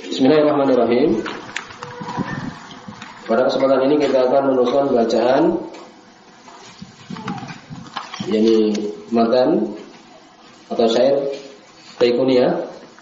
Bismillahirrahmanirrahim. Pada kesempatan ini kita akan meneruskan bacaan yakni matan atau syair Baiquniyah.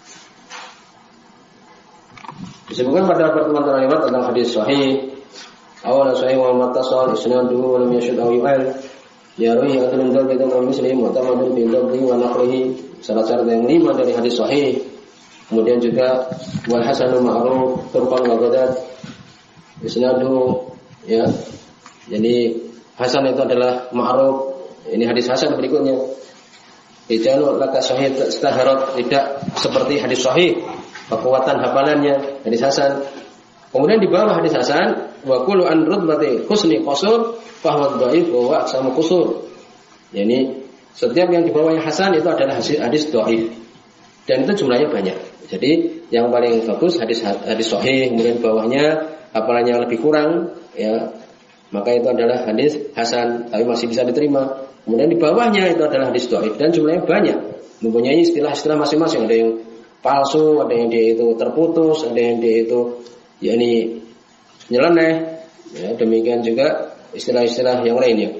Disebutkan pada pertemuan terakhir tentang hadis sahih. Awal sahih wa mattasal isnaduhu wa lam yashud aw yu'al. Ya ruhi adlun dzalika wa muslim wa tamadun bi dzalika wa naqlihi. Syarat-syarat yang 5 dari hadis sahih. Kemudian juga wal hasanu ma'ruf turqan wa ghadat isnaduhu, ya. Jadi hasan itu adalah ma'ruf. Ini hadis hasan berikutnya. Rijalu laka sahih istaharat, tidak seperti hadis sahih kekuatan hafalannya hadis hasan. Kemudian di bawah hadis hasan wa kullu an rutbati husni qasur fa huwa dhaif wa aqsamu qusur. Yani setiap yang di bawahnya hasan itu adalah hadis dhaif. Dan itu jumlahnya banyak. Jadi yang paling bagus hadis sahih, kemudian bawahnya hafalannya lebih kurang, ya, maka itu adalah hadis hasan, tapi masih bisa diterima. Kemudian di bawahnya itu adalah hadis dhaif dan jumlahnya banyak, mempunyai istilah-istilah masing-masing. Ada yang palsu, ada yang dia itu terputus, ada yang dia itu yakni nyeleneh, ya, demikian juga istilah-istilah yang lainnya.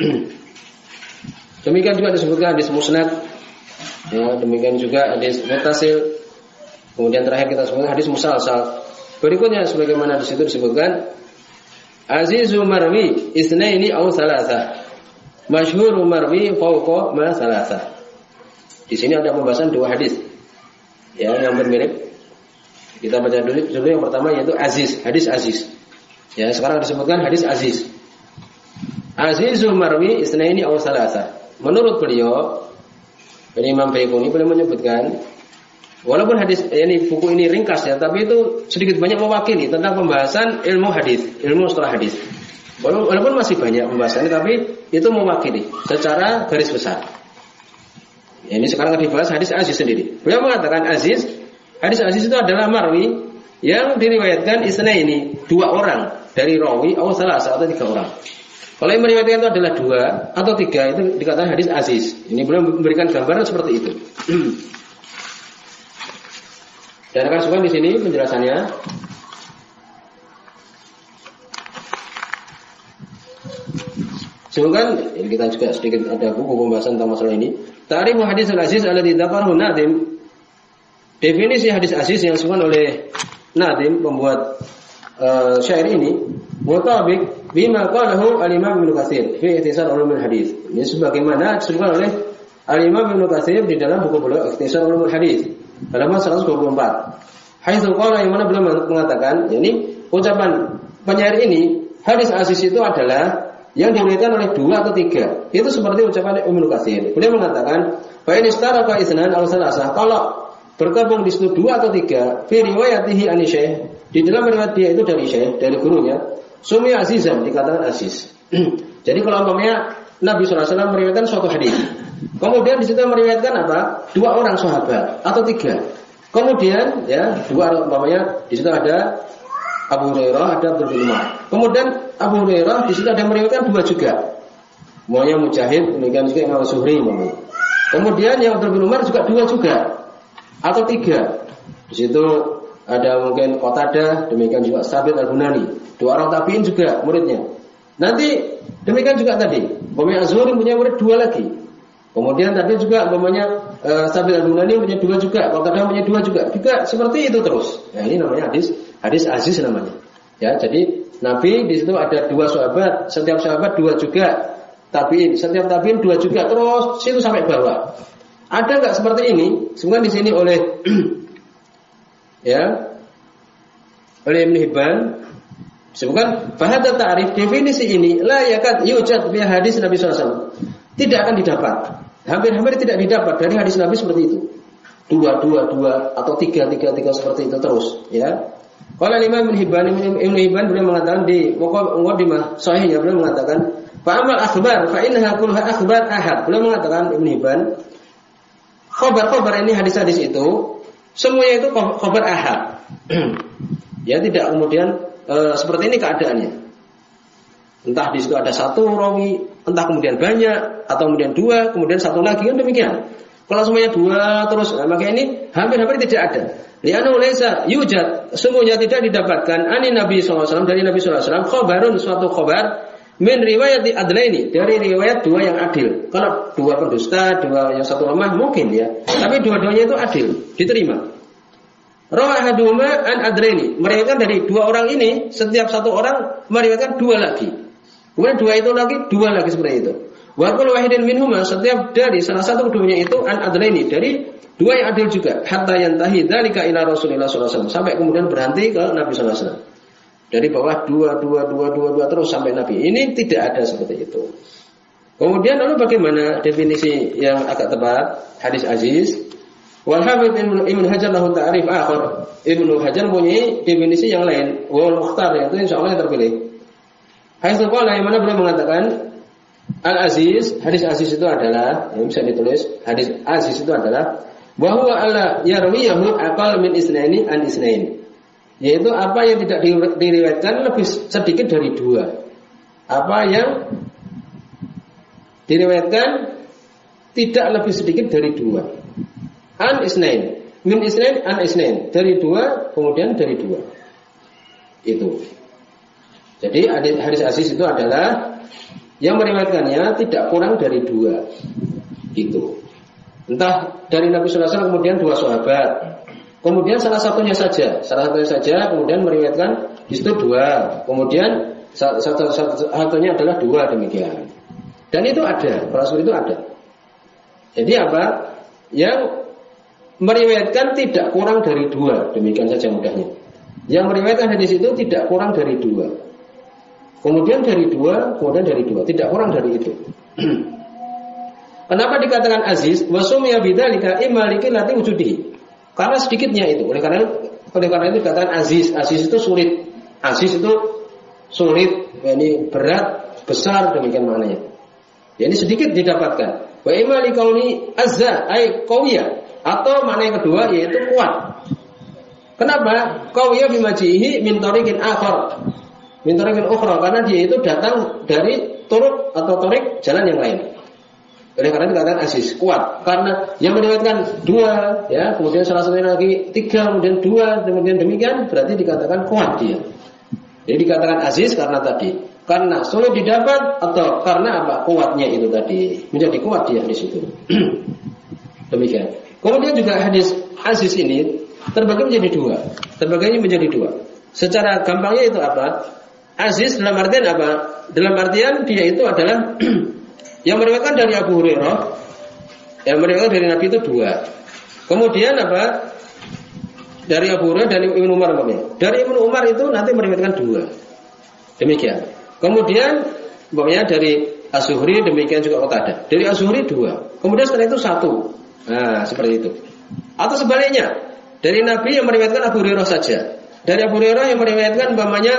Demikian juga disebutkan hadis musnad, ya, demikian juga hadis muttasil. Kemudian terakhir kita sebutkan hadis musalsal. Berikutnya sebagaimana di situ disebutkan azizu marwi isnaini aw thalatha. Masyhur marwi fawqa ma thalatha. Di sini ada pembahasan 2 hadis, ya, yang bermirip. Kita baca dulu yang pertama yaitu aziz, hadis aziz. Ya, sekarang disebutkan hadis aziz. Azizu marwi isnaini aw thalatha. Menurut beliau, Imam Baiquni beliau menyebutkan, walaupun hadis ini buku ini ringkas, ya, tapi itu sedikit banyak mewakili tentang pembahasan ilmu hadis, ilmu setelah hadis. Walaupun masih banyak pembahasannya, tapi itu mewakili secara garis besar. Ya, ini sekarang dibahas hadis aziz sendiri. Beliau mengatakan hadis aziz itu adalah marwi yang diriwayatkan isnaini, 2 orang dari rawi atau salasa atau 3 orang. Kalau yang meriwayatkan itu adalah 2 atau 3, itu dikatakan hadis aziz. Ini beliau memberikan gambaran seperti itu. Dan akan sebutkan di sini penjelasannya. Sebutkan, ini kita juga sedikit ada buku pembahasan tentang masalah ini. Ta'rifu hadisul aziz alladzi dzakarahu Nadim. Definisi hadis aziz yang disebutkan oleh Nadim, pembuat syair ini, mutabik bima qalahu al-Imam Ibnu Katsir fi Ikhtisar Ulumul Hadis. Ini sebagaimana disebutkan oleh al-Imam Ibnu Katsir di dalam buku beliau Ikhtisar Ulumul Hadis, halaman 124. Haitsu qala, yang mana beliau mengatakan, yakni ucapan penyair ini, hadis aziz itu adalah yang diriwayatkan oleh 2 atau 3. Itu seperti ucapan Ibnu Katsir. Beliau mengatakan, fa in istaraka isnan aw salasah, kalau bergabung di situ 2 atau 3, fi riwayatihi an syekh, di dalam riwayat dia itu dari syekh, dari gurunya, sumi azizan, dikatakan aziz. Jadi kalau umpamanya Nabi sallallahu alaihi wasallam meriwayatkan suatu hadis, kemudian di situ meriwayatkan apa? 2 orang sahabat atau 3. Kemudian, ya, 2 umpamanya di situ ada Abu Hurairah, ada Abdul bin Umar. Kemudian Abu Hurairah di situ ada meriwayatkan 2 juga. Semuanya Mujahid, demikian juga Imam Zuhri. Kemudian yang Abdul bin Umar juga 2 juga atau 3. Di situ ada mungkin Qatadah, demikian juga Sabit Al-Bunani, 2 orang tabi'in juga muridnya. Nanti demikian juga tadi, umpamanya Zuhri punya murid 2 lagi. Kemudian tadi juga umpamanya Sabit Al-Bunani punya 2 juga, Qatadah punya 2 juga. Juga seperti itu terus. Nah, ini namanya hadis aziz namanya. Ya, jadi Nabi di situ ada 2 sahabat, setiap sahabat 2 juga tabi'in, setiap tabi'in 2 juga, terus situ sampai bawah. Ada enggak seperti ini? Sebenarnya di sini oleh ya, oleh Ibnu Hibban sebutkan bahasa ta'rif, definisi ini la yakad yujad bi hadis Nabi sallallahu alaihi wasallam. Tidak akan didapat. Hampir-hampir tidak didapat dari hadis Nabi seperti itu. 2 atau 3 seperti itu terus, ya. Qala Imam Ibnu Hibban beliau mengatakan di muqaddimah sahihnya, beliau mengatakan fa amal akhbar fa innaha kulluha akhbar ahad. Beliau mengatakan Ibnu Hibban, khabar-khabar ini hadis-hadis itu semuanya itu khabar ahad. Ya, tidak kemudian seperti ini keadaannya. Entah di situ ada 1 rawi, entah kemudian banyak, atau kemudian 2, kemudian 1 lagi, kan demikian. Kalau semuanya 2 terus, maka ini hampir-hampir tidak ada. Li'annahu laisa yujad, sungguhnya tidak didapatkan ani Nabi sallallahu alaihi wasallam, dari Nabi sallallahu alaihi wasallam, khabarun, suatu khabar min riwayat adlaini, dari riwayat dua yang adil. Kalau dua pendusta, dua yang satu lemah mungkin ya, tapi dua-duanya itu adil, diterima. Rawa ahaduhuma an adlaini, meriwayatkan dari dua orang ini, setiap satu orang meriwayatkan dua lagi. Kemudian dua itu lagi, dua lagi seperti itu. Wa kullu wahidin minhuma, setiap dari salah satu keduanya itu an adlaini, dari dua yang adil juga. Hatta yantahi dzalika ila Rasulillah sallallahu alaihi wasallam, sampai kemudian berhenti ke Nabi sallallahu alaihi wasallam. Dari bawah dua terus sampai Nabi. Ini tidak ada seperti itu. Kemudian lalu bagaimana definisi yang agak tepat hadis aziz? Wal hafidz Ibnu Hajar lahu ta'rif akhar. Ibnu Hajar punya definisi yang lain. Wal mukhtar, itu insyaallah yang terpilih. Haitsu qala, yang mana beliau mengatakan al-aziz, hadis aziz itu adalah, ya bisa ditulis, hadis aziz itu adalah bahwa Allah yarwiyahu aqal min isnaini an isnain. Yaitu apa yang tidak diriwayatkan lebih sedikit dari dua. Apa yang diriwayatkan tidak lebih sedikit dari dua. An isnain, min isnain an isnain, dari dua kemudian dari dua. Itu. Jadi hadis aziz itu adalah yang meriwayatkannya tidak kurang dari dua. Gitu. Entah dari Nabi sallallahu alaihi wasallam kemudian dua sahabat. Kemudian salah satunya saja, kemudian meriwayatkan di situ dua, kemudian satunya adalah dua, demikian. Dan itu ada, Rasul itu ada. Jadi apa? Yang meriwayatkan tidak kurang dari dua, demikian saja mudahnya. Yang meriwayatkan hadis itu tidak kurang dari dua. Kemudian dari dua, tidak kurang dari itu. Kenapa dikatakan aziz? Wasumya bidzalika imma likillati wujudihi. Karena sedikitnya itu. Oleh karena itu dikatakan aziz. Aziz itu sulit. Aziz itu sulit, ini berat, besar, demikian maknanya. Ya, ini sedikit didapatkan. Wa imma likauni azza ay qawiyah, atau makna yang kedua yaitu kuat. Kenapa? Qawiyah bimajihi min tariqin akhar. Min tariqin ukhra, karena dia itu datang dari turuk atau tarik jalan yang lain. Oleh karena dikatakan aziz, kuat. Karena yang meriwayatkan dua, ya, kemudian salah satunya lagi tiga, kemudian dua, kemudian demikian, berarti dikatakan kuat dia. Jadi dikatakan aziz karena tadi, karena sulit didapat atau karena apa? Kuatnya itu tadi, menjadi kuat dia di situ. Demikian. Kemudian juga hadis aziz ini terbagi menjadi dua. Secara gampangnya itu apa? Aziz dalam artian apa? Dalam artian dia itu adalah yang meriwayatkan dari Abu Hurairah, yang meriwayatkan dari Nabi itu dua. Kemudian apa? Dari Abu Hurairah, dari Ibnu Umar umpamanya. Dari Ibnu Umar itu nanti meriwayatkan dua. Demikian. Kemudian umpamanya dari Az-Zuhri, demikian juga Qatadah. Dari Az-Zuhri dua. Kemudian setelah itu satu. Nah, seperti itu. Atau sebaliknya, dari Nabi yang meriwayatkan Abu Hurairah saja. Dari Abu Hurairah yang meriwayatkan umpamanya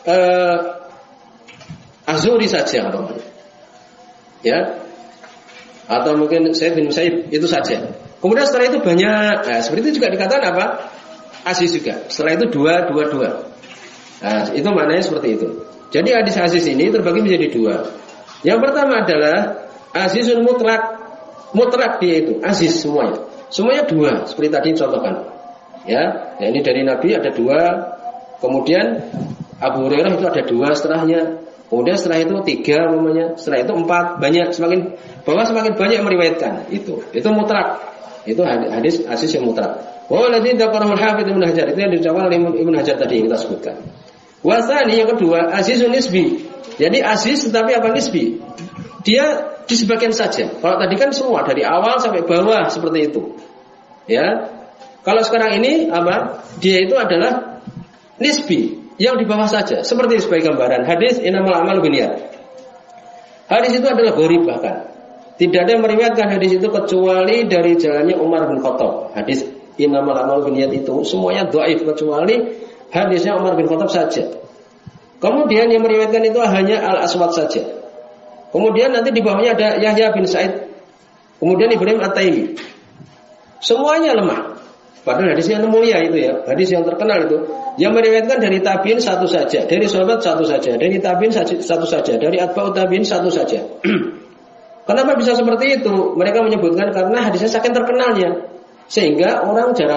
Az-Zuhri saja, ya, atau mungkin Said bin Musayyib itu saja. Kemudian setelah itu banyak, nah, seperti itu juga dikatakan apa? Aziz juga. Setelah itu dua. Nah, itu maknanya seperti itu. Jadi hadis aziz ini terbagi menjadi dua. Yang pertama adalah azizun mutlak dia itu aziz semuanya dua. Seperti tadi contohkan. Ya, nah ini dari Nabi ada dua. Kemudian Abu Hurairah itu ada dua setelahnya. Kemudian setelah itu tiga namanya, setelah itu empat, banyak, semakin banyak yang meriwayatkan itu mutlak, itu hadis aziz yang mutlak. Walladzi dzakarahu al-Hafidz Ibnu Hajar, itu yang diucapkan oleh Ibnu Hajar tadi yang kita sebutkan. Wasani yang kedua azizun nisbi, jadi aziz tetapi apa nisbi? Dia di sebagian saja. Kalau tadi kan semua dari awal sampai bawah seperti itu, ya. Kalau sekarang ini apa? Dia itu adalah nisbi, yang di bawah saja, seperti sebagai gambaran hadis innamal a'malu binniyat. Hadis itu adalah gharib bahkan. Tidak ada yang meriwayatkan hadis itu kecuali dari jalannya Umar bin Khattab. Hadis innamal a'malu binniyat itu semuanya dhaif kecuali hadisnya Umar bin Khattab saja. Kemudian yang meriwayatkan itu hanya Al-Aswad saja. Kemudian nanti di bawahnya ada Yahya bin Sa'id. Kemudian Ibrahim At-Taimi. Semuanya lemah. Padahal hadis yang mulia itu ya, hadis yang terkenal itu, yang meriwayatkan dari tabiin satu saja, dari sahabat satu saja, dari tabiin satu saja, dari atba'ut tabiin satu saja. Kenapa bisa seperti itu? Mereka menyebutkan karena hadisnya saking terkenalnya, sehingga orang jarang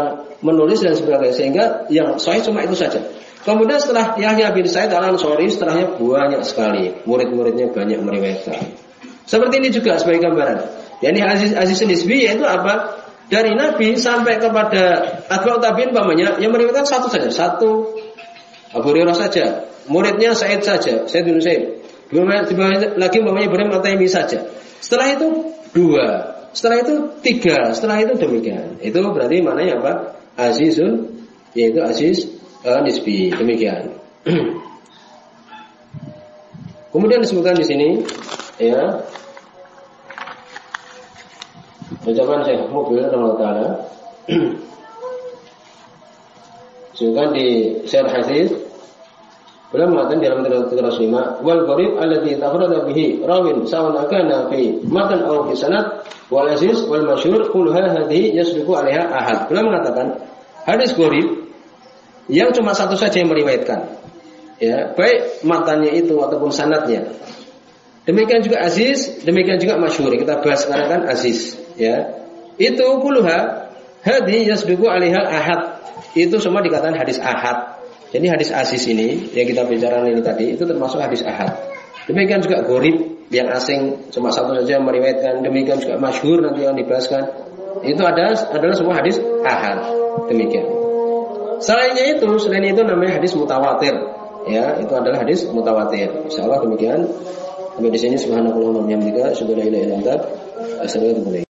menulis dan sebagainya, sehingga yang sahih cuma itu saja. Kemudian setelah Yahya bin Sa'id al-Ansari, setelahnya banyak sekali, murid-muridnya banyak meriwayatkan. Seperti ini juga sebagai gambaran. Yani Aziz Nisbi yaitu apa? Dari Nabi sampai kepada Atba'ut Tabi'in umpamanya yang meriwayatkan satu saja, satu Abu Hurairah saja, muridnya Sa'id saja, Sa'id bin Sa'id. Lagi umpamanya Ibrahim At-Taimi saja. Setelah itu 2, setelah itu 3, setelah itu demikian. Itu berarti maknanya apa? Azizun, yaitu Aziz Nisbi, demikian. Kemudian disebutkan di sini, ya, ucapan Syekh Mubil rahimahullah taala, disebutkan di Syarh Hadis, beliau mengatakan dalam Tiras 5, wal gharib alladhi tafrada bihi rawin sawan akana fi matan aw fi sanad wal aziz wal masyhur kulluha hadhihi yasbiqu 'alaiha ahad. Beliau mengatakan hadis gharib yang cuma satu saja yang meriwayatkan, ya, baik matanya itu ataupun sanadnya. Demikian juga aziz, demikian juga masyhur. Kita bahas sekarang kan aziz, ya. Itu kulluha hadhi yasbiqu 'alaiha ahad. Itu semua dikatakan hadis ahad. Jadi hadis aziz ini yang kita bicarakan ini tadi itu termasuk hadis ahad. Demikian juga gharib yang asing cuma satu saja yang meriwayatkan. Demikian juga masyhur nanti yang dibahaskan. Itu adalah semua hadis ahad. Demikian. Selain itu namanya hadis mutawatir. Ya, itu adalah hadis mutawatir. Insyaallah demikian. Sampai di sini subhanallah wa bihamdika asyhadu an la ilaha illa anta astaghfiruka wa atubu ilaik.